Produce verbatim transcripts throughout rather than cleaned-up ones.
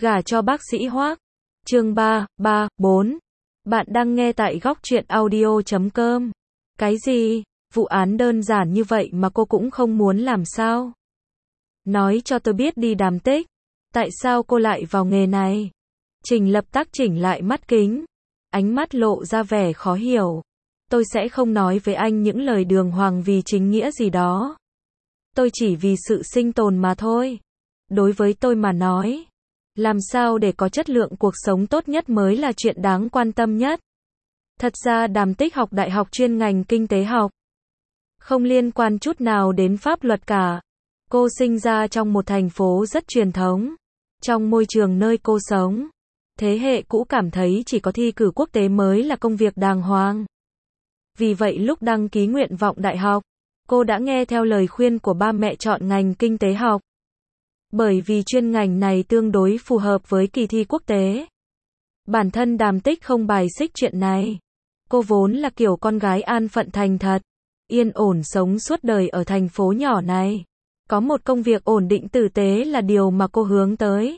Gả cho bác sĩ Hoác. Chương ba, ba, bốn. Bạn đang nghe tại góc truyện audio chấm com. Cái gì? Vụ án đơn giản như vậy mà cô cũng không muốn làm sao? Nói cho tôi biết đi Đàm Tích. Tại sao cô lại vào nghề này? Trình Lập tác chỉnh lại mắt kính. Ánh mắt lộ ra vẻ khó hiểu. Tôi sẽ không nói với anh những lời đường hoàng vì chính nghĩa gì đó. Tôi chỉ vì sự sinh tồn mà thôi. Đối với tôi mà nói, làm sao để có chất lượng cuộc sống tốt nhất mới là chuyện đáng quan tâm nhất. Thật ra Đàm Tích học đại học chuyên ngành kinh tế học. Không liên quan chút nào đến pháp luật cả. Cô sinh ra trong một thành phố rất truyền thống. Trong môi trường nơi cô sống, thế hệ cũ cảm thấy chỉ có thi cử quốc tế mới là công việc đàng hoàng. Vì vậy lúc đăng ký nguyện vọng đại học, cô đã nghe theo lời khuyên của ba mẹ chọn ngành kinh tế học. Bởi vì chuyên ngành này tương đối phù hợp với kỳ thi quốc tế. Bản thân Đàm Tích không bài xích chuyện này. Cô vốn là kiểu con gái an phận thành thật, yên ổn sống suốt đời ở thành phố nhỏ này. Có một công việc ổn định tử tế là điều mà cô hướng tới.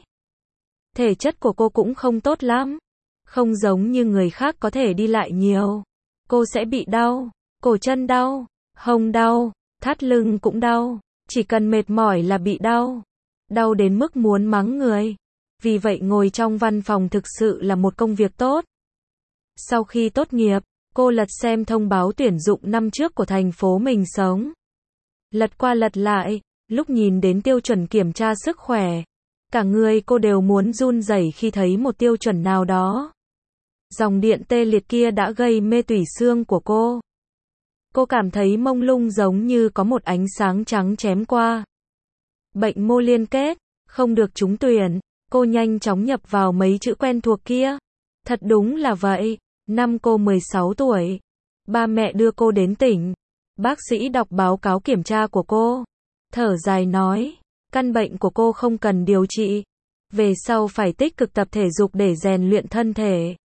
Thể chất của cô cũng không tốt lắm. Không giống như người khác có thể đi lại nhiều. Cô sẽ bị đau, cổ chân đau, hông đau, thắt lưng cũng đau. Chỉ cần mệt mỏi là bị đau. Đau đến mức muốn mắng người. Vì vậy ngồi trong văn phòng thực sự là một công việc tốt. Sau khi tốt nghiệp, cô lật xem thông báo tuyển dụng năm trước của thành phố mình sống. Lật qua lật lại, lúc nhìn đến tiêu chuẩn kiểm tra sức khỏe, cả người cô đều muốn run rẩy khi thấy một tiêu chuẩn nào đó. Dòng điện tê liệt kia đã gây mê tủy xương của cô. Cô cảm thấy mông lung giống như có một ánh sáng trắng chém qua. Bệnh mô liên kết, không được trúng tuyển. Cô nhanh chóng nhập vào mấy chữ quen thuộc kia. Thật đúng là vậy. Năm cô mười sáu tuổi, ba mẹ đưa cô đến tỉnh. Bác sĩ đọc báo cáo kiểm tra của cô, thở dài nói, căn bệnh của cô không cần điều trị. Về sau phải tích cực tập thể dục để rèn luyện thân thể.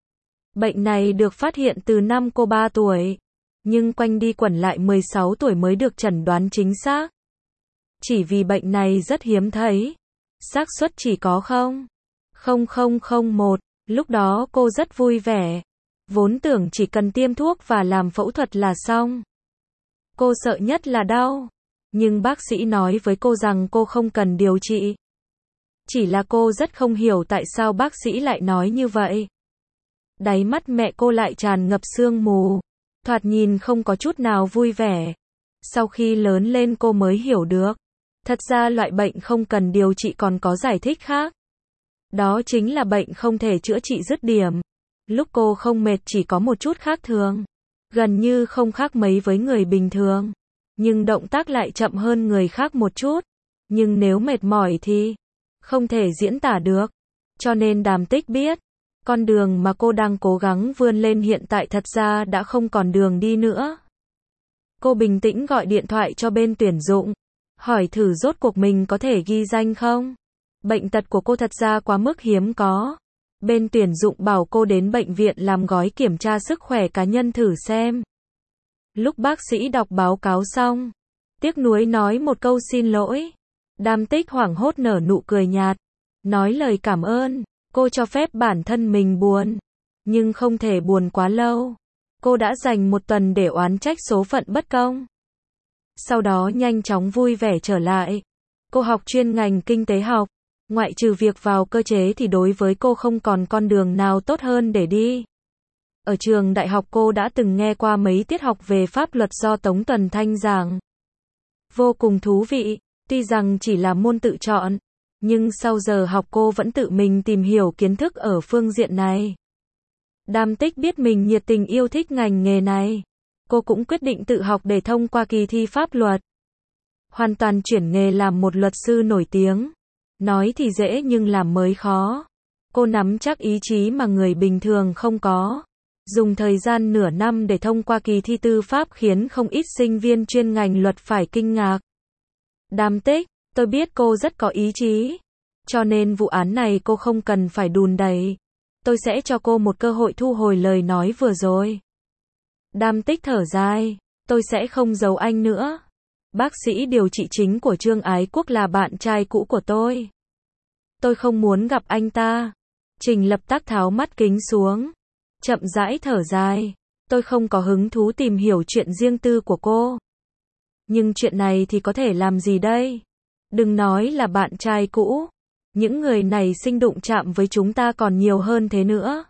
Bệnh này được phát hiện từ năm cô ba tuổi, nhưng quanh đi quẩn lại mười sáu tuổi mới được chẩn đoán chính xác. Chỉ vì bệnh này rất hiếm thấy, xác suất chỉ có không phẩy không không không một. Lúc đó cô rất vui vẻ, vốn tưởng chỉ cần tiêm thuốc và làm phẫu thuật là xong. Cô sợ nhất là đau, nhưng bác sĩ nói với cô rằng cô không cần điều trị. Chỉ là cô rất không hiểu tại sao bác sĩ lại nói như vậy. Đáy mắt mẹ cô lại tràn ngập sương mù, thoạt nhìn không có chút nào vui vẻ. Sau khi lớn lên cô mới hiểu được, thật ra loại bệnh không cần điều trị còn có giải thích khác. Đó chính là bệnh không thể chữa trị dứt điểm. Lúc cô không mệt chỉ có một chút khác thường, gần như không khác mấy với người bình thường, nhưng động tác lại chậm hơn người khác một chút. Nhưng nếu mệt mỏi thì không thể diễn tả được. Cho nên Đàm Tích biết, con đường mà cô đang cố gắng vươn lên hiện tại thật ra đã không còn đường đi nữa. Cô bình tĩnh gọi điện thoại cho bên tuyển dụng, hỏi thử rốt cuộc mình có thể ghi danh không? Bệnh tật của cô thật ra quá mức hiếm có. Bên tuyển dụng bảo cô đến bệnh viện làm gói kiểm tra sức khỏe cá nhân thử xem. Lúc bác sĩ đọc báo cáo xong, tiếc nuối nói một câu xin lỗi. Đàm Tích hoảng hốt nở nụ cười nhạt, nói lời cảm ơn. Cô cho phép bản thân mình buồn, nhưng không thể buồn quá lâu. Cô đã dành một tuần để oán trách số phận bất công. Sau đó nhanh chóng vui vẻ trở lại. Cô học chuyên ngành kinh tế học. Ngoại trừ việc vào cơ chế thì đối với cô không còn con đường nào tốt hơn để đi. Ở trường đại học cô đã từng nghe qua mấy tiết học về pháp luật do Tống Tuần Thanh giảng. Vô cùng thú vị, tuy rằng chỉ là môn tự chọn, nhưng sau giờ học cô vẫn tự mình tìm hiểu kiến thức ở phương diện này. Đàm Tích biết mình nhiệt tình yêu thích ngành nghề này. Cô cũng quyết định tự học để thông qua kỳ thi pháp luật. Hoàn toàn chuyển nghề làm một luật sư nổi tiếng. Nói thì dễ nhưng làm mới khó. Cô nắm chắc ý chí mà người bình thường không có. Dùng thời gian nửa năm để thông qua kỳ thi tư pháp khiến không ít sinh viên chuyên ngành luật phải kinh ngạc. Đàm Tích, tôi biết cô rất có ý chí. Cho nên vụ án này cô không cần phải đùn đẩy. Tôi sẽ cho cô một cơ hội thu hồi lời nói vừa rồi. Đàm Tích thở dài. Tôi sẽ không giấu anh nữa. Bác sĩ điều trị chính của Trương Ái Quốc là bạn trai cũ của tôi. tôi không muốn gặp anh ta. Trình Lập Tắc tháo mắt kính xuống, chậm rãi thở dài. Tôi không có hứng thú tìm hiểu chuyện riêng tư của cô. Nhưng chuyện này thì có thể làm gì đây? Đừng nói là bạn trai cũ. Những người này sinh đụng chạm với chúng ta còn nhiều hơn thế nữa.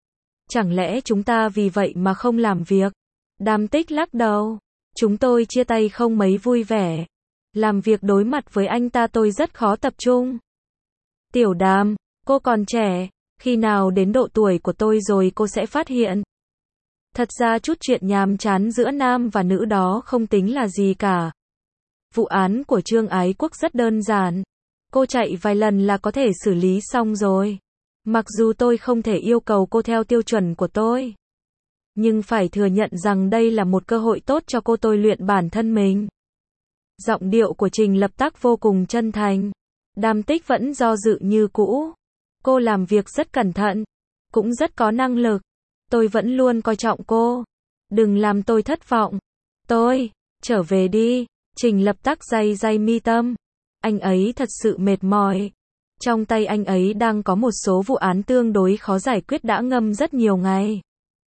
Chẳng lẽ chúng ta vì vậy mà không làm việc? Đàm Tích lắc đầu. Chúng tôi chia tay không mấy vui vẻ. Làm việc đối mặt với anh ta tôi rất khó tập trung. Tiểu Đàm, cô còn trẻ. Khi nào đến độ tuổi của tôi rồi cô sẽ phát hiện. Thật ra chút chuyện nhàm chán giữa nam và nữ đó không tính là gì cả. Vụ án của Trương Ái Quốc rất đơn giản. Cô chạy vài lần là có thể xử lý xong rồi. Mặc dù tôi không thể yêu cầu cô theo tiêu chuẩn của tôi. Nhưng phải thừa nhận rằng đây là một cơ hội tốt cho cô tôi luyện bản thân mình. Giọng điệu của Trình Lập Tắc vô cùng chân thành. Đàm Tích vẫn do dự như cũ. Cô làm việc rất cẩn thận. Cũng rất có năng lực. Tôi vẫn luôn coi trọng cô. Đừng làm tôi thất vọng. Tôi, trở về đi. Trình Lập Tắc day day mi tâm. Anh ấy thật sự mệt mỏi. Trong tay anh ấy đang có một số vụ án tương đối khó giải quyết đã ngâm rất nhiều ngày.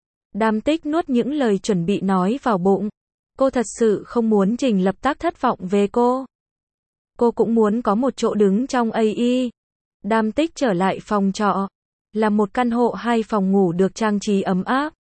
Đàm Tích nuốt những lời chuẩn bị nói vào bụng. Cô thật sự không muốn Trình Lập Tắc thất vọng về cô. Cô cũng muốn có một chỗ đứng trong a i. Đàm Tích trở lại phòng trọ. Là một căn hộ hai phòng ngủ được trang trí ấm áp.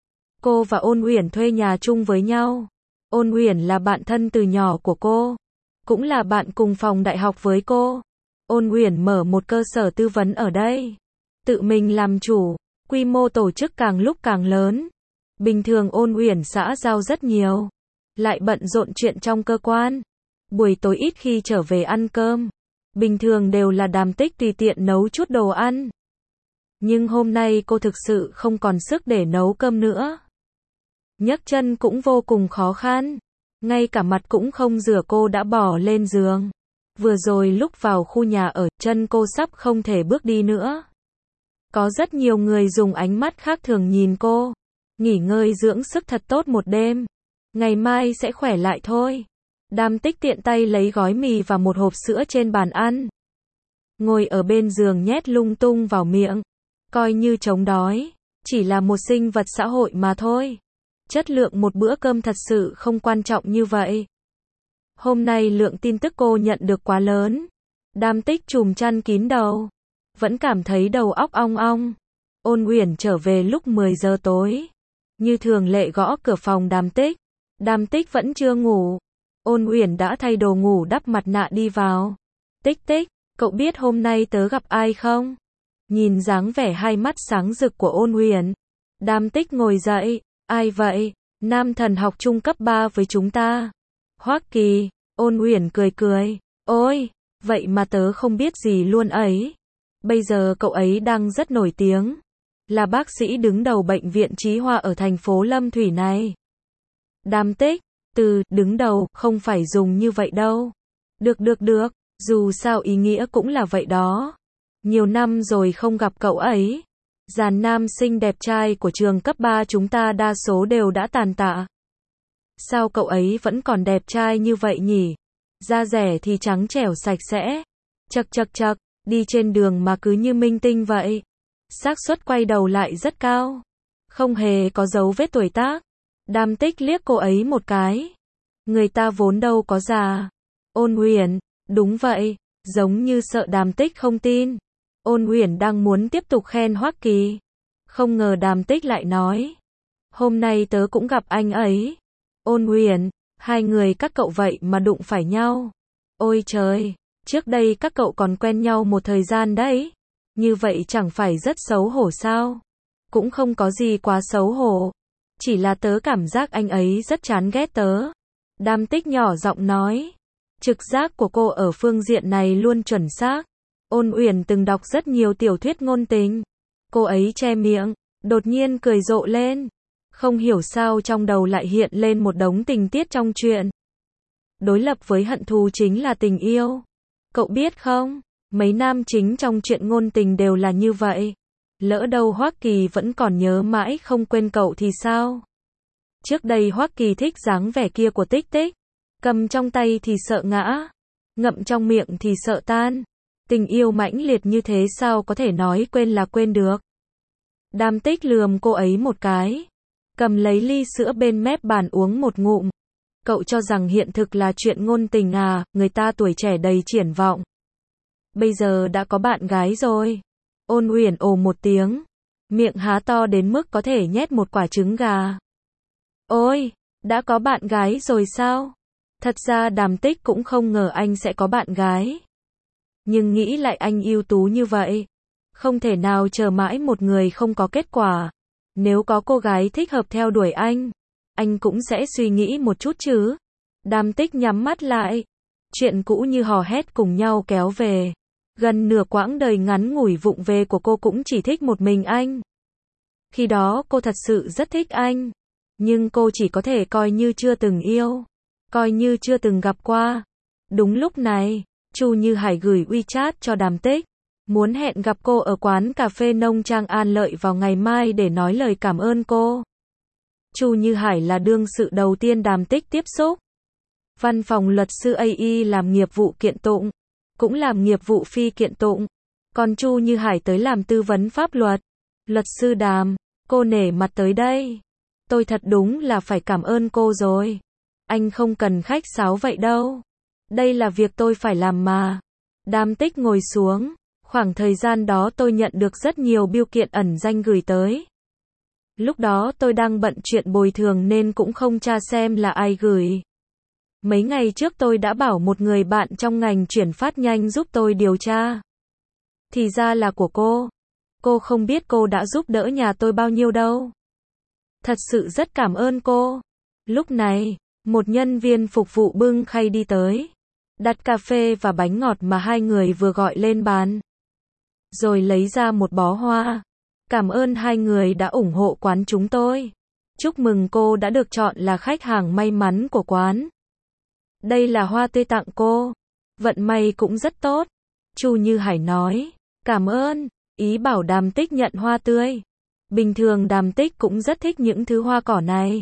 Cô và Ôn Uyển thuê nhà chung với nhau. Ôn Uyển là bạn thân từ nhỏ của cô. Cũng là bạn cùng phòng đại học với cô. Ôn Uyển mở một cơ sở tư vấn ở đây. Tự mình làm chủ. Quy mô tổ chức càng lúc càng lớn. Bình thường Ôn Uyển xã giao rất nhiều. Lại bận rộn chuyện trong cơ quan. Buổi tối ít khi trở về ăn cơm. Bình thường đều là Đàm Tích tùy tiện nấu chút đồ ăn. Nhưng hôm nay cô thực sự không còn sức để nấu cơm nữa. Nhấc chân cũng vô cùng khó khăn. Ngay cả mặt cũng không rửa cô đã bỏ lên giường. Vừa rồi lúc vào khu nhà ở, chân cô sắp không thể bước đi nữa. Có rất nhiều người dùng ánh mắt khác thường nhìn cô. Nghỉ ngơi dưỡng sức thật tốt một đêm. Ngày mai sẽ khỏe lại thôi. Đàm Tích tiện tay lấy gói mì và một hộp sữa trên bàn ăn. Ngồi ở bên giường nhét lung tung vào miệng. Coi như chống đói. Chỉ là một sinh vật xã hội mà thôi. Chất lượng một bữa cơm thật sự không quan trọng như vậy. Hôm nay lượng tin tức cô nhận được quá lớn. Đàm Tích trùm chăn kín đầu. Vẫn cảm thấy đầu óc ong ong. Ôn Uyển trở về lúc mười giờ tối. Như thường lệ gõ cửa phòng Đàm Tích. Đàm Tích vẫn chưa ngủ. Ôn Uyển đã thay đồ ngủ đắp mặt nạ đi vào. Tích Tích, cậu biết hôm nay tớ gặp ai không? Nhìn dáng vẻ hai mắt sáng rực của Ôn Uyển. Đàm Tích ngồi dậy. Ai vậy? Nam thần học trung cấp ba với chúng ta. Hoắc Kỳ. Ôn Uyển cười cười. Ôi, vậy mà tớ không biết gì luôn ấy. Bây giờ cậu ấy đang rất nổi tiếng. Là bác sĩ đứng đầu bệnh viện Chí Hoa ở thành phố Lâm Thủy này. Đàm Tích, từ đứng đầu không phải dùng như vậy đâu. Được được được, dù sao ý nghĩa cũng là vậy đó. Nhiều năm rồi không gặp cậu ấy. Dàn nam sinh đẹp trai của trường cấp ba chúng ta đa số đều đã tàn tạ. Sao cậu ấy vẫn còn đẹp trai như vậy nhỉ? Da rẻ thì trắng trẻo sạch sẽ. Chật chật chật, đi trên đường mà cứ như minh tinh vậy. Xác suất quay đầu lại rất cao. Không hề có dấu vết tuổi tác. Đàm Tích liếc cô ấy một cái. Người ta vốn đâu có già. Ôn Uyển, đúng vậy, giống như sợ Đàm Tích không tin. Ôn Uyển đang muốn tiếp tục khen Hoắc Kỳ. Không ngờ Đàm Tích lại nói. Hôm nay tớ cũng gặp anh ấy. Ôn Uyển, hai người các cậu vậy mà đụng phải nhau. Ôi trời, trước đây các cậu còn quen nhau một thời gian đấy. Như vậy chẳng phải rất xấu hổ sao? Cũng không có gì quá xấu hổ. Chỉ là tớ cảm giác anh ấy rất chán ghét tớ. Đàm Tích nhỏ giọng nói. Trực giác của cô ở phương diện này luôn chuẩn xác. Ôn Uyển từng đọc rất nhiều tiểu thuyết ngôn tình. Cô ấy che miệng, đột nhiên cười rộ lên. Không hiểu sao trong đầu lại hiện lên một đống tình tiết trong truyện. Đối lập với hận thù chính là tình yêu. Cậu biết không, mấy nam chính trong truyện ngôn tình đều là như vậy. Lỡ đâu Hoắc Kỳ vẫn còn nhớ mãi không quên cậu thì sao? Trước đây Hoắc Kỳ thích dáng vẻ kia của Tích Tích. Cầm trong tay thì sợ ngã. Ngậm trong miệng thì sợ tan. Tình yêu mãnh liệt như thế sao có thể nói quên là quên được. Đàm Tích lườm cô ấy một cái, cầm lấy ly sữa bên mép bàn uống một ngụm. Cậu cho rằng hiện thực là chuyện ngôn tình à, người ta tuổi trẻ đầy triển vọng. Bây giờ đã có bạn gái rồi. Ôn Uyển ồ một tiếng, miệng há to đến mức có thể nhét một quả trứng gà. Ôi, đã có bạn gái rồi sao? Thật ra Đàm Tích cũng không ngờ anh sẽ có bạn gái. Nhưng nghĩ lại anh ưu tú như vậy, không thể nào chờ mãi một người không có kết quả. Nếu có cô gái thích hợp theo đuổi anh, anh cũng sẽ suy nghĩ một chút chứ. Đàm Tích nhắm mắt lại. Chuyện cũ như hò hét cùng nhau kéo về. Gần nửa quãng đời ngắn ngủi vụng về của cô cũng chỉ thích một mình anh. Khi đó cô thật sự rất thích anh. Nhưng cô chỉ có thể coi như chưa từng yêu. Coi như chưa từng gặp qua. Đúng lúc này, Chu Như Hải gửi WeChat cho Đàm Tích. Muốn hẹn gặp cô ở quán cà phê Nông Trang An Lợi vào ngày mai để nói lời cảm ơn cô. Chu Như Hải là đương sự đầu tiên Đàm Tích tiếp xúc. Văn phòng luật sư a i làm nghiệp vụ kiện tụng, cũng làm nghiệp vụ phi kiện tụng. Còn Chu Như Hải tới làm tư vấn pháp luật. Luật sư Đàm, cô nể mặt tới đây. Tôi thật đúng là phải cảm ơn cô rồi. Anh không cần khách sáo vậy đâu. Đây là việc tôi phải làm mà. Đàm Tích ngồi xuống. Khoảng thời gian đó tôi nhận được rất nhiều bưu kiện ẩn danh gửi tới. Lúc đó tôi đang bận chuyện bồi thường nên cũng không tra xem là ai gửi. Mấy ngày trước tôi đã bảo một người bạn trong ngành chuyển phát nhanh giúp tôi điều tra. Thì ra là của cô. Cô không biết cô đã giúp đỡ nhà tôi bao nhiêu đâu. Thật sự rất cảm ơn cô. Lúc này, một nhân viên phục vụ bưng khay đi tới. Đặt cà phê và bánh ngọt mà hai người vừa gọi lên bàn. Rồi lấy ra một bó hoa. Cảm ơn hai người đã ủng hộ quán chúng tôi. Chúc mừng cô đã được chọn là khách hàng may mắn của quán. Đây là hoa tươi tặng cô. Vận may cũng rất tốt. Chu Như Hải nói. Cảm ơn. Ý bảo Đàm Tích nhận hoa tươi. Bình thường Đàm Tích cũng rất thích những thứ hoa cỏ này.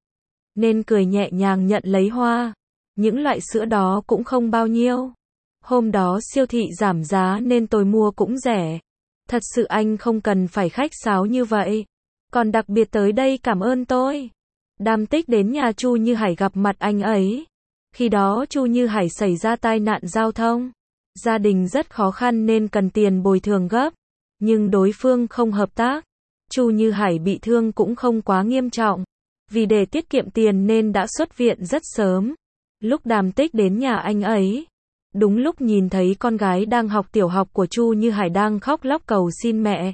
Nên cười nhẹ nhàng nhận lấy hoa. Những loại sữa đó cũng không bao nhiêu. Hôm đó siêu thị giảm giá nên tôi mua cũng rẻ. Thật sự anh không cần phải khách sáo như vậy. Còn đặc biệt tới đây cảm ơn tôi. Đàm Tích đến nhà Chu Như Hải gặp mặt anh ấy. Khi đó Chu Như Hải xảy ra tai nạn giao thông. Gia đình rất khó khăn nên cần tiền bồi thường gấp. Nhưng đối phương không hợp tác. Chu Như Hải bị thương cũng không quá nghiêm trọng. Vì để tiết kiệm tiền nên đã xuất viện rất sớm. Lúc Đàm Tích đến nhà anh ấy, đúng lúc nhìn thấy con gái đang học tiểu học của Chu Như Hải đang khóc lóc cầu xin mẹ.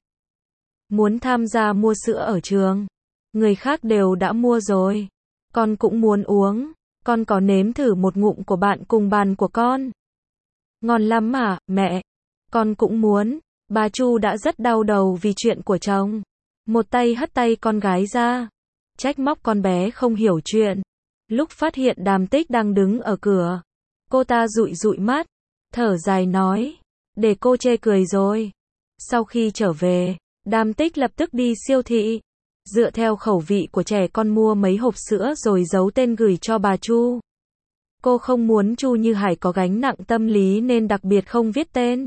Muốn tham gia mua sữa ở trường. Người khác đều đã mua rồi. Con cũng muốn uống. Con có nếm thử một ngụm của bạn cùng bàn của con. Ngon lắm mà, mẹ. Con cũng muốn. Bà Chu đã rất đau đầu vì chuyện của chồng. Một tay hất tay con gái ra. Trách móc con bé không hiểu chuyện. Lúc phát hiện Đàm Tích đang đứng ở cửa. Cô ta dụi dụi mắt. Thở dài nói. Để cô chê cười rồi. Sau khi trở về, Đàm Tích lập tức đi siêu thị. Dựa theo khẩu vị của trẻ con mua mấy hộp sữa rồi giấu tên gửi cho bà Chu. Cô không muốn Chu Như Hải có gánh nặng tâm lý nên đặc biệt không viết tên.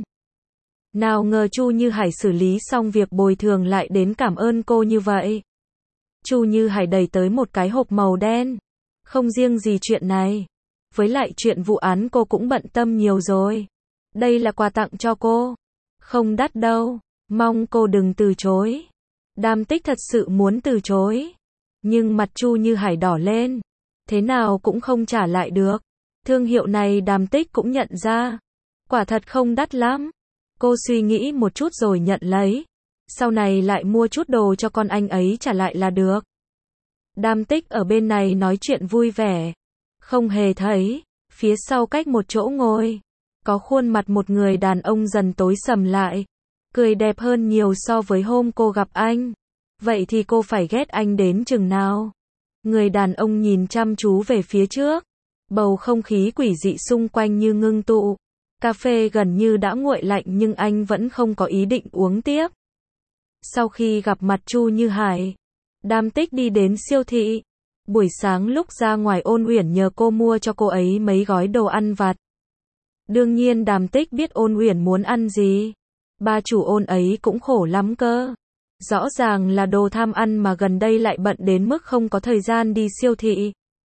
Nào ngờ Chu Như Hải xử lý xong việc bồi thường lại đến cảm ơn cô như vậy. Chu Như Hải đẩy tới một cái hộp màu đen. Không riêng gì chuyện này. Với lại chuyện vụ án cô cũng bận tâm nhiều rồi. Đây là quà tặng cho cô. Không đắt đâu. Mong cô đừng từ chối. Đàm Tích thật sự muốn từ chối. Nhưng mặt Chu Như Hải đỏ lên. Thế nào cũng không trả lại được. Thương hiệu này Đàm Tích cũng nhận ra. Quả thật không đắt lắm. Cô suy nghĩ một chút rồi nhận lấy. Sau này lại mua chút đồ cho con anh ấy trả lại là được. Đàm Tích ở bên này nói chuyện vui vẻ. Không hề thấy. Phía sau cách một chỗ ngồi. Có khuôn mặt một người đàn ông dần tối sầm lại. Cười đẹp hơn nhiều so với hôm cô gặp anh. Vậy thì cô phải ghét anh đến chừng nào? Người đàn ông nhìn chăm chú về phía trước. Bầu không khí quỷ dị xung quanh như ngưng tụ. Cà phê gần như đã nguội lạnh nhưng anh vẫn không có ý định uống tiếp. Sau khi gặp mặt Chu Như Hải, Đàm Tích đi đến siêu thị. Buổi sáng lúc ra ngoài Ôn Uyển nhờ cô mua cho cô ấy mấy gói đồ ăn vặt. Đương nhiên Đàm Tích biết Ôn Uyển muốn ăn gì. Ba chủ Ôn ấy cũng khổ lắm cơ. Rõ ràng là đồ tham ăn mà gần đây lại bận đến mức không có thời gian đi siêu thị.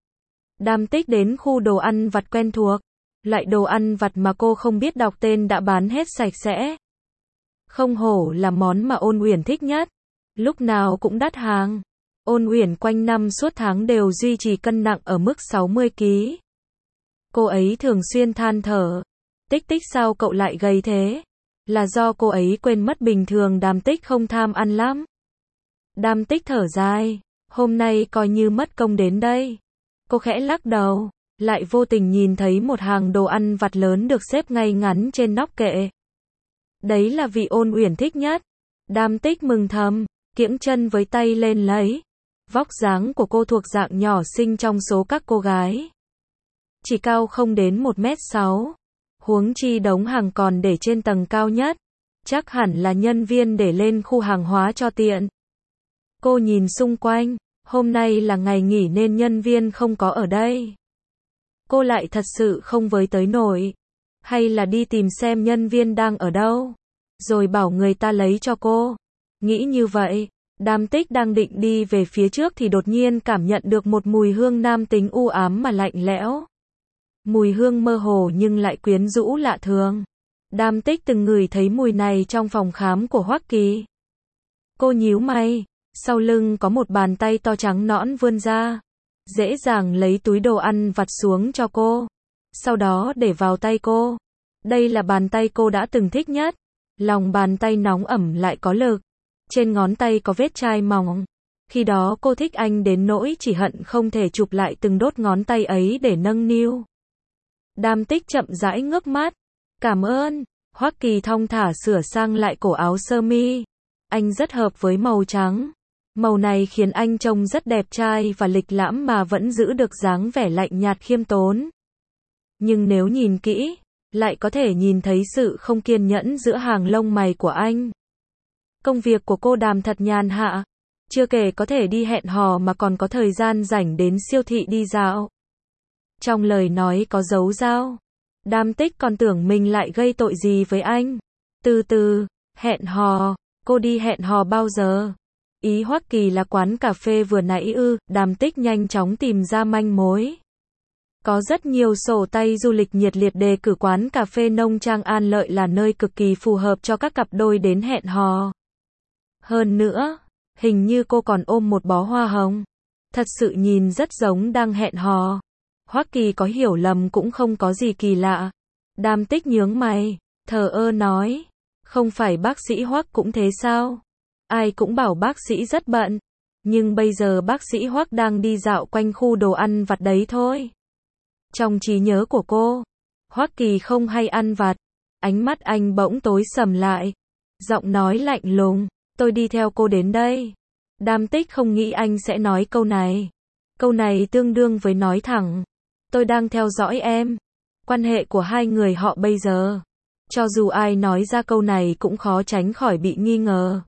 Đàm Tích đến khu đồ ăn vặt quen thuộc. Loại đồ ăn vặt mà cô không biết đọc tên đã bán hết sạch sẽ. Không hổ là món mà Ôn Uyển thích nhất. Lúc nào cũng đắt hàng. Ôn Uyển quanh năm suốt tháng đều duy trì cân nặng ở mức sáu mươi ki lô gam. Cô ấy thường xuyên than thở. Tích Tích sao cậu lại gầy thế? Là do cô ấy quên mất bình thường Đàm Tích không tham ăn lắm. Đàm Tích thở dài. Hôm nay coi như mất công đến đây. Cô khẽ lắc đầu. Lại vô tình nhìn thấy một hàng đồ ăn vặt lớn được xếp ngay ngắn trên nóc kệ. Đấy là vị Ôn Uyển thích nhất. Đàm Tích mừng thầm, kiễng chân với tay lên lấy. Vóc dáng của cô thuộc dạng nhỏ xinh trong số các cô gái. Chỉ cao không đến một mét sáu. Huống chi đống hàng còn để trên tầng cao nhất. Chắc hẳn là nhân viên để lên khu hàng hóa cho tiện. Cô nhìn xung quanh, hôm nay là ngày nghỉ nên nhân viên không có ở đây. Cô lại thật sự không với tới nổi. Hay là đi tìm xem nhân viên đang ở đâu, rồi bảo người ta lấy cho cô. Nghĩ như vậy, Đàm Tích đang định đi về phía trước thì đột nhiên cảm nhận được một mùi hương nam tính u ám mà lạnh lẽo. Mùi hương mơ hồ nhưng lại quyến rũ lạ thường. Đàm Tích từng ngửi thấy mùi này trong phòng khám của Hoắc Kỳ. Cô nhíu mày, sau lưng có một bàn tay to trắng nõn vươn ra, dễ dàng lấy túi đồ ăn vặt xuống cho cô, sau đó để vào tay cô. Đây là bàn tay cô đã từng thích nhất. Lòng bàn tay nóng ẩm lại có lực. Trên ngón tay có vết chai mỏng. Khi đó cô thích anh đến nỗi chỉ hận không thể chụp lại từng đốt ngón tay ấy để nâng niu. Đàm Tích chậm rãi ngước mắt. Cảm ơn. Hoắc Kỳ thong thả sửa sang lại cổ áo sơ mi. Anh rất hợp với màu trắng. Màu này khiến anh trông rất đẹp trai và lịch lãm mà vẫn giữ được dáng vẻ lạnh nhạt khiêm tốn. Nhưng nếu nhìn kỹ, lại có thể nhìn thấy sự không kiên nhẫn giữa hàng lông mày của anh. Công việc của cô Đàm thật nhàn hạ. Chưa kể có thể đi hẹn hò mà còn có thời gian rảnh đến siêu thị đi dạo. Trong lời nói có dấu dao. Đàm Tích còn tưởng mình lại gây tội gì với anh. Từ từ, hẹn hò, cô đi hẹn hò bao giờ? Ý Hoắc Kỳ là quán cà phê vừa nãy ư? Đàm Tích nhanh chóng tìm ra manh mối. Có rất nhiều sổ tay du lịch nhiệt liệt đề cử quán cà phê Nông Trang An Lợi là nơi cực kỳ phù hợp cho các cặp đôi đến hẹn hò. Hơn nữa, hình như cô còn ôm một bó hoa hồng. Thật sự nhìn rất giống đang hẹn hò. Hoắc Kỳ có hiểu lầm cũng không có gì kỳ lạ. Đàm Tích nhướng mày, thờ ơ nói, không phải bác sĩ Hoắc cũng thế sao? Ai cũng bảo bác sĩ rất bận. Nhưng bây giờ bác sĩ Hoắc đang đi dạo quanh khu đồ ăn vặt đấy thôi. Trong trí nhớ của cô, Hoắc Kỳ không hay ăn vặt. Ánh mắt anh bỗng tối sầm lại. Giọng nói lạnh lùng, tôi đi theo cô đến đây. Đàm Tích không nghĩ anh sẽ nói câu này. Câu này tương đương với nói thẳng, tôi đang theo dõi em. Quan hệ của hai người họ bây giờ, cho dù ai nói ra câu này cũng khó tránh khỏi bị nghi ngờ.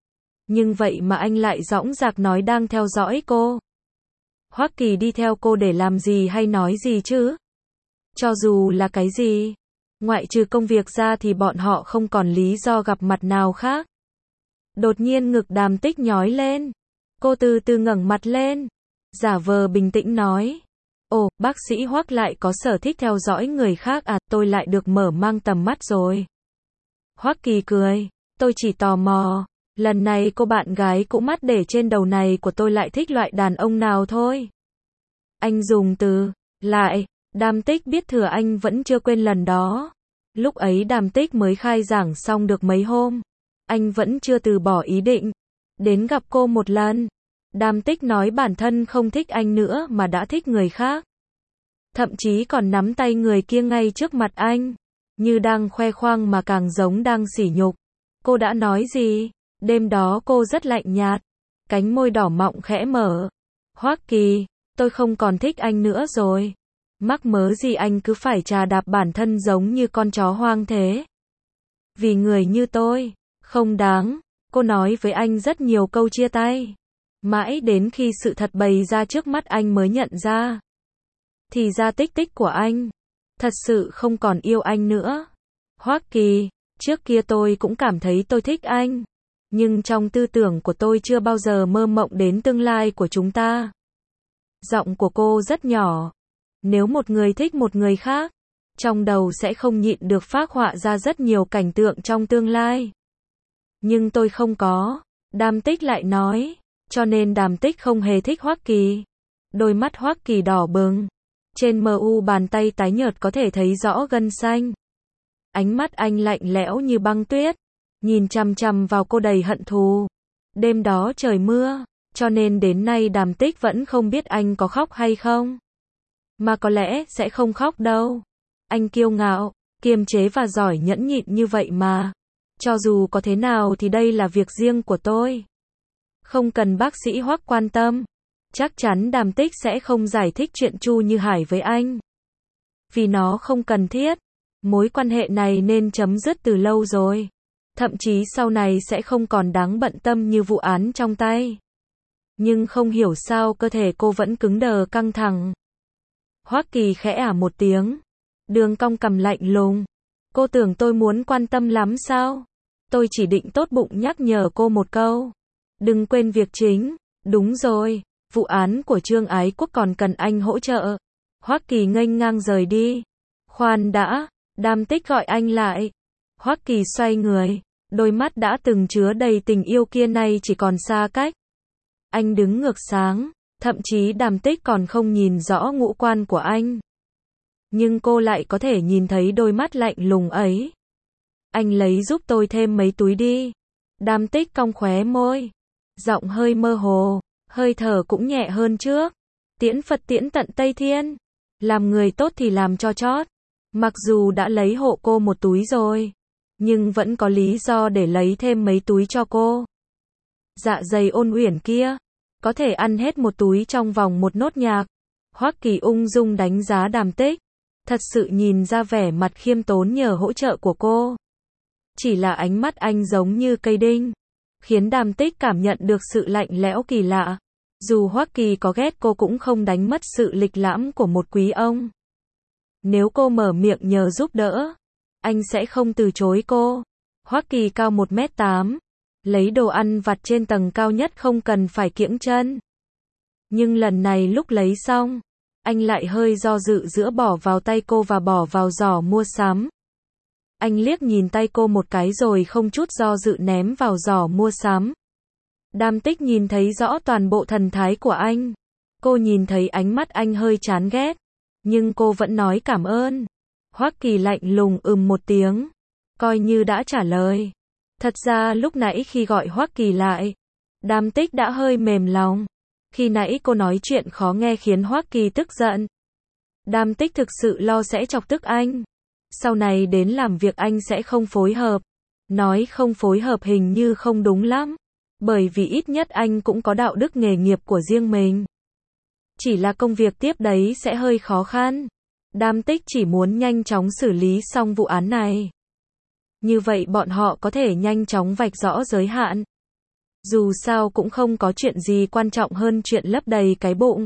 Nhưng vậy mà anh lại dõng dạc nói đang theo dõi cô. Hoắc Kỳ đi theo cô để làm gì hay nói gì chứ? Cho dù là cái gì, ngoại trừ công việc ra thì bọn họ không còn lý do gặp mặt nào khác. Đột nhiên ngực Đàm Tích nhói lên. Cô từ từ ngẩng mặt lên, giả vờ bình tĩnh nói, ồ, bác sĩ Hoắc lại có sở thích theo dõi người khác à? Tôi lại được mở mang tầm mắt rồi. Hoắc Kỳ cười, tôi chỉ tò mò, lần này cô bạn gái cũ mắt để trên đầu này của tôi lại thích loại đàn ông nào thôi. Anh dùng từ lại. Đàm Tích biết thừa anh vẫn chưa quên lần đó. Lúc ấy Đàm Tích mới khai giảng xong được mấy hôm. Anh vẫn chưa từ bỏ ý định đến gặp cô một lần. Đàm Tích nói bản thân không thích anh nữa mà đã thích người khác. Thậm chí còn nắm tay người kia ngay trước mặt anh, như đang khoe khoang mà càng giống đang sỉ nhục. Cô đã nói gì? Đêm đó cô rất lạnh nhạt, cánh môi đỏ mọng khẽ mở. Hoắc Kỳ, tôi không còn thích anh nữa rồi. Mắc mớ gì anh cứ phải chà đạp bản thân giống như con chó hoang thế? Vì người như tôi, không đáng. Cô nói với anh rất nhiều câu chia tay. Mãi đến khi sự thật bày ra trước mắt anh mới nhận ra. Thì ra tích tích của anh Thật sự không còn yêu anh nữa. Hoắc Kỳ, trước kia tôi cũng cảm thấy tôi thích anh. Nhưng trong tư tưởng của tôi chưa bao giờ mơ mộng đến tương lai của chúng ta. Giọng của cô rất nhỏ. Nếu một người thích một người khác, trong đầu sẽ không nhịn được phác họa ra rất nhiều cảnh tượng trong tương lai. Nhưng tôi không có. Đàm Tích lại nói. Cho nên Đàm Tích không hề thích Hoắc Kỳ. Đôi mắt Hoắc Kỳ đỏ bừng. Trên mờ u bàn tay tái nhợt có thể thấy rõ gân xanh. Ánh mắt anh lạnh lẽo như băng tuyết. Nhìn chằm chằm vào cô đầy hận thù. Đêm đó trời mưa, cho nên đến nay Đàm Tích vẫn không biết anh có khóc hay không. Mà có lẽ sẽ không khóc đâu. Anh kiêu ngạo, kiềm chế và giỏi nhẫn nhịn như vậy mà. Cho dù có thế nào thì đây là việc riêng của tôi. Không cần bác sĩ Hoắc quan tâm. Chắc chắn Đàm Tích sẽ không giải thích chuyện Chu Như Hải với anh. Vì nó không cần thiết. Mối quan hệ này nên chấm dứt từ lâu rồi. Thậm chí sau này sẽ không còn đáng bận tâm như vụ án trong tay. Nhưng không hiểu sao cơ thể cô vẫn cứng đờ căng thẳng. Hoắc Kỳ khẽ ả một tiếng. Đường cong cằm lạnh lùng. Cô tưởng tôi muốn quan tâm lắm sao? Tôi chỉ định tốt bụng nhắc nhở cô một câu. Đừng quên việc chính. Đúng rồi, vụ án của Trương Ái Quốc còn cần anh hỗ trợ. Hoắc Kỳ nghênh ngang rời đi. Khoan đã, Đàm Tích gọi anh lại. Hoắc Kỳ xoay người. Đôi mắt đã từng chứa đầy tình yêu kia nay chỉ còn xa cách. Anh đứng ngược sáng, thậm chí Đàm Tích còn không nhìn rõ ngũ quan của anh. Nhưng cô lại có thể nhìn thấy đôi mắt lạnh lùng ấy. Anh lấy giúp tôi thêm mấy túi đi. Đàm Tích cong khóe môi. Giọng hơi mơ hồ, hơi thở cũng nhẹ hơn trước. Tiễn Phật tiễn tận Tây Thiên. Làm người tốt thì làm cho chót. Mặc dù đã lấy hộ cô một túi rồi, nhưng vẫn có lý do để lấy thêm mấy túi cho cô. Dạ dày ôn uyển kia, có thể ăn hết một túi trong vòng một nốt nhạc. Hoắc Kỳ ung dung đánh giá Đàm Tích, thật sự nhìn ra vẻ mặt khiêm tốn nhờ hỗ trợ của cô. Chỉ là ánh mắt anh giống như cây đinh, khiến Đàm Tích cảm nhận được sự lạnh lẽo kỳ lạ. Dù Hoắc Kỳ có ghét cô cũng không đánh mất sự lịch lãm của một quý ông. Nếu cô mở miệng nhờ giúp đỡ, anh sẽ không từ chối cô. Hoắc Kỳ cao một mét tám, lấy đồ ăn vặt trên tầng cao nhất không cần phải kiễng chân. Nhưng lần này lúc lấy xong, anh lại hơi do dự giữa bỏ vào tay cô và bỏ vào giỏ mua sắm. Anh liếc nhìn tay cô một cái rồi không chút do dự ném vào giỏ mua sắm. Đàm Tích nhìn thấy rõ toàn bộ thần thái của anh. Cô nhìn thấy ánh mắt anh hơi chán ghét, nhưng cô vẫn nói cảm ơn. Hoắc Kỳ lạnh lùng ừm một tiếng, coi như đã trả lời. Thật ra lúc nãy khi gọi Hoắc Kỳ lại, Đàm Tích đã hơi mềm lòng. Khi nãy cô nói chuyện khó nghe khiến Hoắc Kỳ tức giận. Đàm Tích thực sự lo sẽ chọc tức anh. Sau này đến làm việc anh sẽ không phối hợp. Nói không phối hợp hình như không đúng lắm. Bởi vì ít nhất anh cũng có đạo đức nghề nghiệp của riêng mình. Chỉ là công việc tiếp đấy sẽ hơi khó khăn. Đàm Tích chỉ muốn nhanh chóng xử lý xong vụ án này. Như vậy bọn họ có thể nhanh chóng vạch rõ giới hạn. Dù sao cũng không có chuyện gì quan trọng hơn chuyện lấp đầy cái bụng.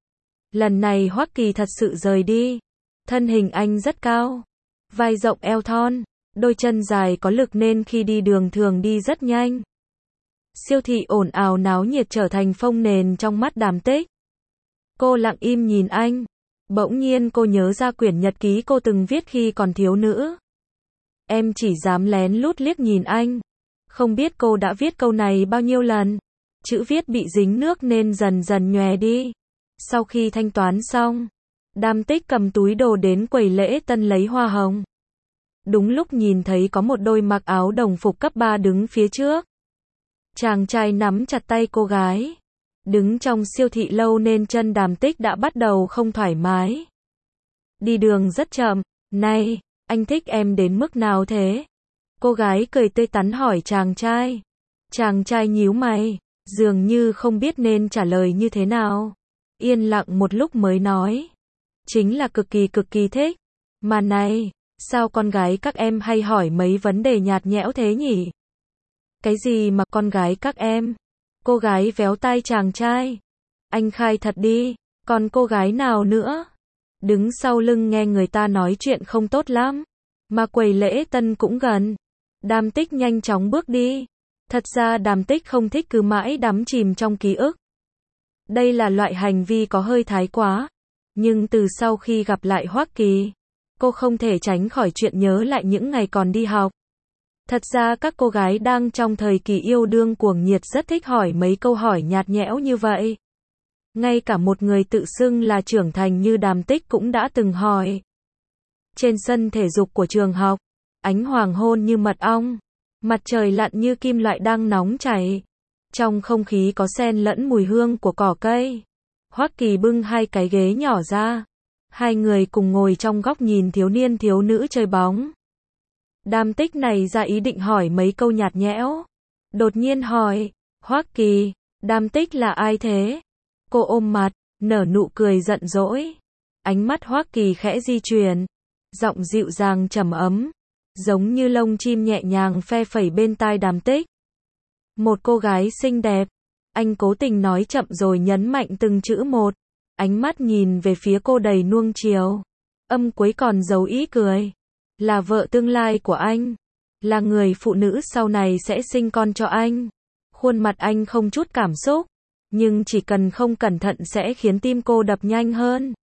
Lần này Hoắc Kỳ thật sự rời đi. Thân hình anh rất cao, vai rộng eo thon, đôi chân dài có lực nên khi đi đường thường đi rất nhanh. Siêu thị ồn ào náo nhiệt trở thành phông nền trong mắt Đàm Tích. Cô lặng im nhìn anh. Bỗng nhiên cô nhớ ra quyển nhật ký cô từng viết khi còn thiếu nữ. Em chỉ dám lén lút liếc nhìn anh. Không biết cô đã viết câu này bao nhiêu lần. Chữ viết bị dính nước nên dần dần nhòe đi. Sau khi thanh toán xong, Đàm Tích cầm túi đồ đến quầy lễ tân lấy hoa hồng. Đúng lúc nhìn thấy có một đôi mặc áo đồng phục cấp ba đứng phía trước. Chàng trai nắm chặt tay cô gái. Đứng trong siêu thị lâu nên chân Đàm Tích đã bắt đầu không thoải mái. Đi đường rất chậm. Này, anh thích em đến mức nào thế? Cô gái cười tươi tắn hỏi chàng trai. Chàng trai nhíu mày, dường như không biết nên trả lời như thế nào. Yên lặng một lúc mới nói. Chính là cực kỳ cực kỳ thích. Mà này, sao con gái các em hay hỏi mấy vấn đề nhạt nhẽo thế nhỉ? Cái gì mà con gái các em? Cô gái véo tai chàng trai. Anh khai thật đi, còn cô gái nào nữa? đứng sau lưng nghe người ta nói chuyện không tốt lắm. Mà quầy lễ tân cũng gần. Đàm Tích nhanh chóng bước đi. Thật ra Đàm Tích không thích cứ mãi đắm chìm trong ký ức. Đây là loại hành vi có hơi thái quá. Nhưng từ sau khi gặp lại Hoắc Kỳ, cô không thể tránh khỏi chuyện nhớ lại những ngày còn đi học. Thật ra các cô gái đang trong thời kỳ yêu đương cuồng nhiệt rất thích hỏi mấy câu hỏi nhạt nhẽo như vậy. Ngay cả một người tự xưng là trưởng thành như Đàm Tích cũng đã từng hỏi. Trên sân thể dục của trường học, ánh hoàng hôn như mật ong, mặt trời lặn như kim loại đang nóng chảy. Trong không khí có xen lẫn mùi hương của cỏ cây. Hoắc Kỳ bưng hai cái ghế nhỏ ra. Hai người cùng ngồi trong góc nhìn thiếu niên thiếu nữ chơi bóng. Đàm Tích này ra ý định hỏi mấy câu nhạt nhẽo. Đột nhiên hỏi, Hoắc Kỳ, Đàm Tích là ai thế? Cô ôm mặt, nở nụ cười giận dỗi. Ánh mắt Hoắc Kỳ khẽ di chuyển. Giọng dịu dàng trầm ấm. Giống như lông chim nhẹ nhàng phe phẩy bên tai Đàm Tích. Một cô gái xinh đẹp. Anh cố tình nói chậm rồi nhấn mạnh từng chữ một. Ánh mắt nhìn về phía cô đầy nuông chiều. Âm cuối còn giấu ý cười. Là vợ tương lai của anh. Là người phụ nữ sau này sẽ sinh con cho anh. Khuôn mặt anh không chút cảm xúc. Nhưng chỉ cần không cẩn thận sẽ khiến tim cô đập nhanh hơn.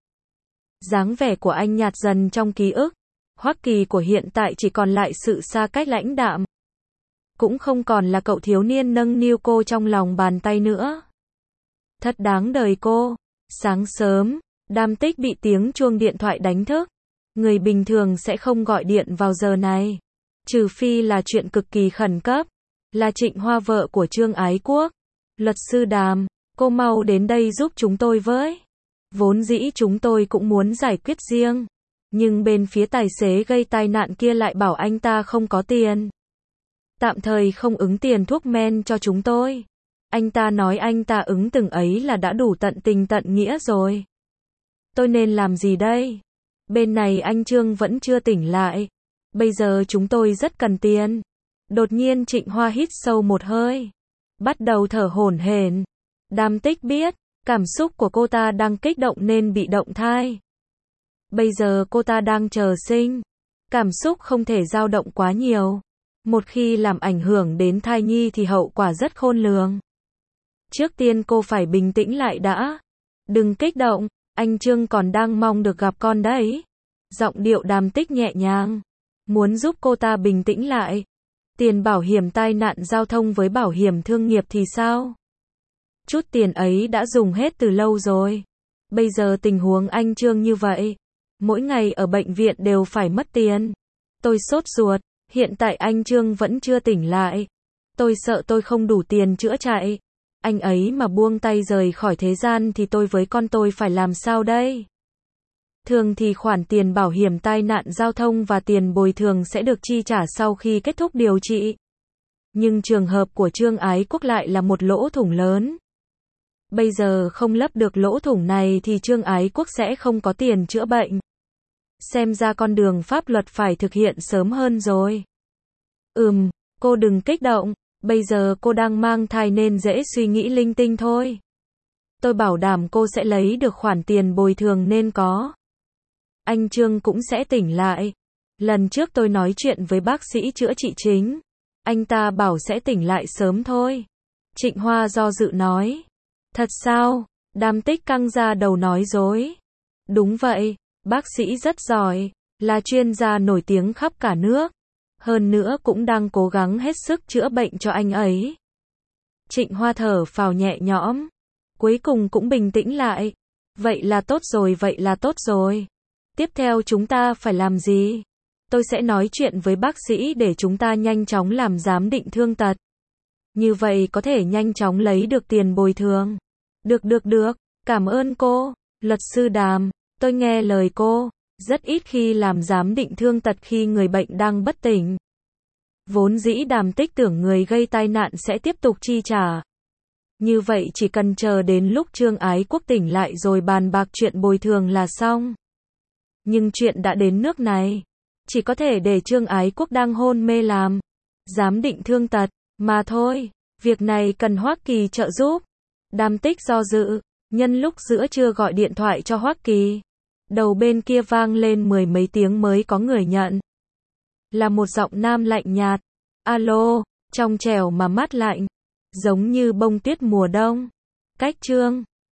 Dáng vẻ của anh nhạt dần trong ký ức. Hoắc Kỳ của hiện tại chỉ còn lại sự xa cách lãnh đạm. Cũng không còn là cậu thiếu niên nâng niu cô trong lòng bàn tay nữa. Thật đáng đời cô. Sáng sớm, Đàm Tích bị tiếng chuông điện thoại đánh thức. Người bình thường sẽ không gọi điện vào giờ này. Trừ phi là chuyện cực kỳ khẩn cấp. Là Trịnh Hoa vợ của Trương Ái Quốc. Luật sư Đàm, cô mau đến đây giúp chúng tôi với. Vốn dĩ chúng tôi cũng muốn giải quyết riêng. Nhưng bên phía tài xế gây tai nạn kia lại bảo anh ta không có tiền. Tạm thời không ứng tiền thuốc men cho chúng tôi. Anh ta nói anh ta ứng từng ấy là đã đủ tận tình tận nghĩa rồi. Tôi nên làm gì đây? Bên này anh Trương vẫn chưa tỉnh lại. Bây giờ chúng tôi rất cần tiền. Đột nhiên Trịnh Hoa hít sâu một hơi. Bắt đầu thở hổn hển. Đàm Tích biết, cảm xúc của cô ta đang kích động nên bị động thai. Bây giờ cô ta đang chờ sinh. Cảm xúc không thể dao động quá nhiều. Một khi làm ảnh hưởng đến thai nhi thì hậu quả rất khôn lường. Trước tiên cô phải bình tĩnh lại đã. Đừng kích động, anh Trương còn đang mong được gặp con đấy. Giọng điệu Đàm Tích nhẹ nhàng. Muốn giúp cô ta bình tĩnh lại. Tiền bảo hiểm tai nạn giao thông với bảo hiểm thương nghiệp thì sao? Chút tiền ấy đã dùng hết từ lâu rồi. Bây giờ tình huống anh Trương như vậy. Mỗi ngày ở bệnh viện đều phải mất tiền. Tôi sốt ruột. Hiện tại anh Trương vẫn chưa tỉnh lại. Tôi sợ tôi không đủ tiền chữa chạy. Anh ấy mà buông tay rời khỏi thế gian thì tôi với con tôi phải làm sao đây? Thường thì khoản tiền bảo hiểm tai nạn giao thông và tiền bồi thường sẽ được chi trả sau khi kết thúc điều trị. Nhưng trường hợp của Trương Ái Quốc lại là một lỗ thủng lớn. Bây giờ không lấp được lỗ thủng này thì Trương Ái Quốc sẽ không có tiền chữa bệnh. Xem ra con đường pháp luật phải thực hiện sớm hơn rồi. Ừm, cô đừng kích động, bây giờ cô đang mang thai nên dễ suy nghĩ linh tinh thôi. Tôi bảo đảm cô sẽ lấy được khoản tiền bồi thường nên có. Anh Trương cũng sẽ tỉnh lại. Lần trước tôi nói chuyện với bác sĩ chữa trị chính. Anh ta bảo sẽ tỉnh lại sớm thôi. Trịnh Hoa do dự nói. Thật sao? Đàm Tích căng ra đầu nói dối. Đúng vậy, bác sĩ rất giỏi, là chuyên gia nổi tiếng khắp cả nước. Hơn nữa cũng đang cố gắng hết sức chữa bệnh cho anh ấy. Trịnh Hoa thở phào nhẹ nhõm. Cuối cùng cũng bình tĩnh lại. Vậy là tốt rồi, vậy là tốt rồi. Tiếp theo chúng ta phải làm gì? Tôi sẽ nói chuyện với bác sĩ để chúng ta nhanh chóng làm giám định thương tật. Như vậy có thể nhanh chóng lấy được tiền bồi thường. Được được được, cảm ơn cô, luật sư Đàm, tôi nghe lời cô, rất ít khi làm giám định thương tật khi người bệnh đang bất tỉnh. Vốn dĩ Đàm Tích tưởng người gây tai nạn sẽ tiếp tục chi trả. Như vậy chỉ cần chờ đến lúc Trương Ái Quốc tỉnh lại rồi bàn bạc chuyện bồi thường là xong. Nhưng chuyện đã đến nước này, chỉ có thể để Trương Ái Quốc đang hôn mê làm giám định thương tật, mà thôi, việc này cần Hoắc Kỳ trợ giúp. Đàm Tích do dự, nhân lúc giữa trưa gọi điện thoại cho Hoắc Kỳ. Đầu bên kia vang lên mười mấy tiếng mới có người nhận. Là một giọng nam lạnh nhạt. Alo, trong trẻo mà mát lạnh, giống như bông tuyết mùa đông. Cách Trương